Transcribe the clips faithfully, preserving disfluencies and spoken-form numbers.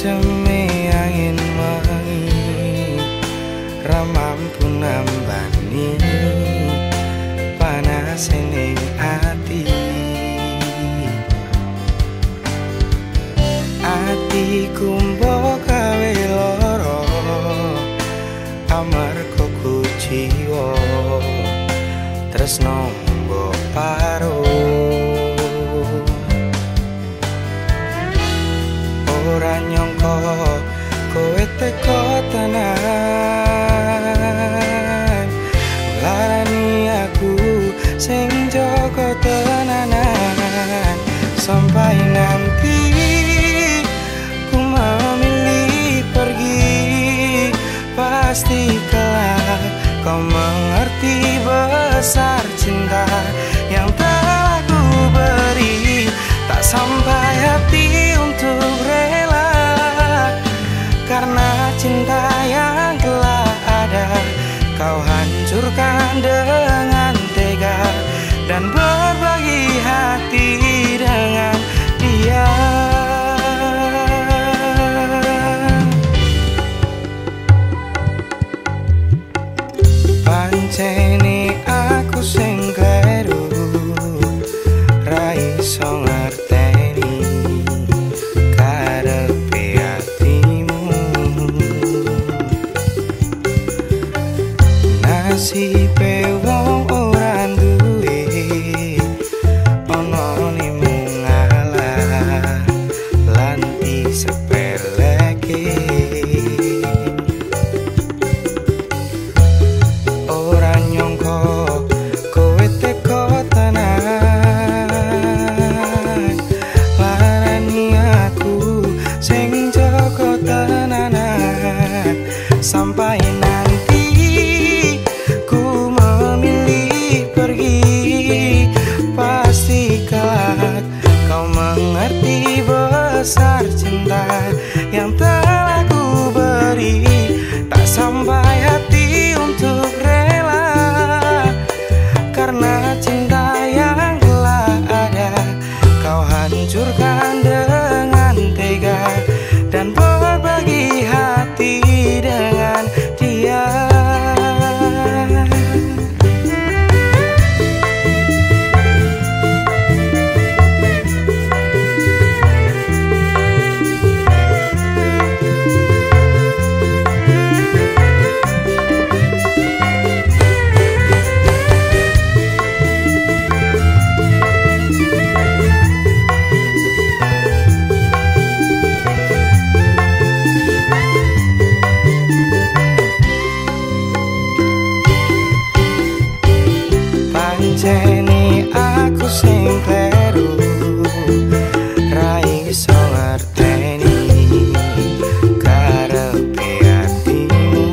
Ademe angin wangi ra mampu nambani panas ning ati. Atiku mbok gawe lara amarga kuciwa tresno mbok paro. Ora nyangka kowe teko tenan larani aku sing jaga tenanan. Sampai nanti ku memilih pergi, pasti kelak kau mengerti besar cinta yang telah ku beri. Tak sampai hati untuk rela karena cinta yang telah ada kau hancurkan dengan tega dan berbagi hati dengan dia. Pancene aku sing kleru ra iso ngerteni karepe atimu. Nasibe wong ora duwe ana nimu ngalah lan disepeleke. Ora nyangka kowe teko tenan larani aku sing jaga tenanan. Sampai nanti ku memilih pergi, pasti kelak kau mengerti besar cinta yang telah ku beri. Tak sampai hati untuk rela karena cinta yang telah ada kau hancurkan dengan tega dan berbagi hati dengan dia. Pancene aku sing kleru ra iso ngerteni karepe atimu.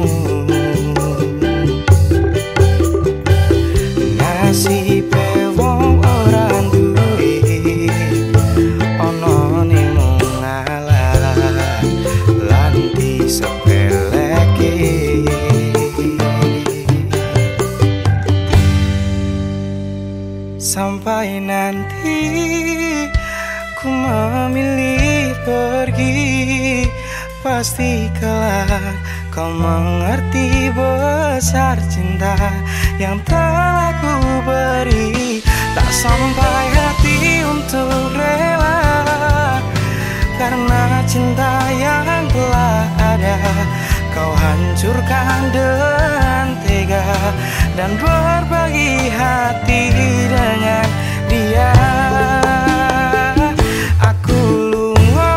Nasibe wong ora duwe ana nimu ngalah lan disepeleke. Sampai nanti ku memilih pergi, pasti kelak kau mengerti besar cinta yang telah ku beri. Tak sampai hati untuk rela karena cinta yang telah ada kau hancurkan dengan tega dan berbagi hati dengan dia. Aku lunga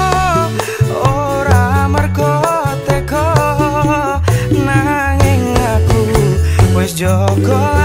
ora mergo teko nanging aku wis jaga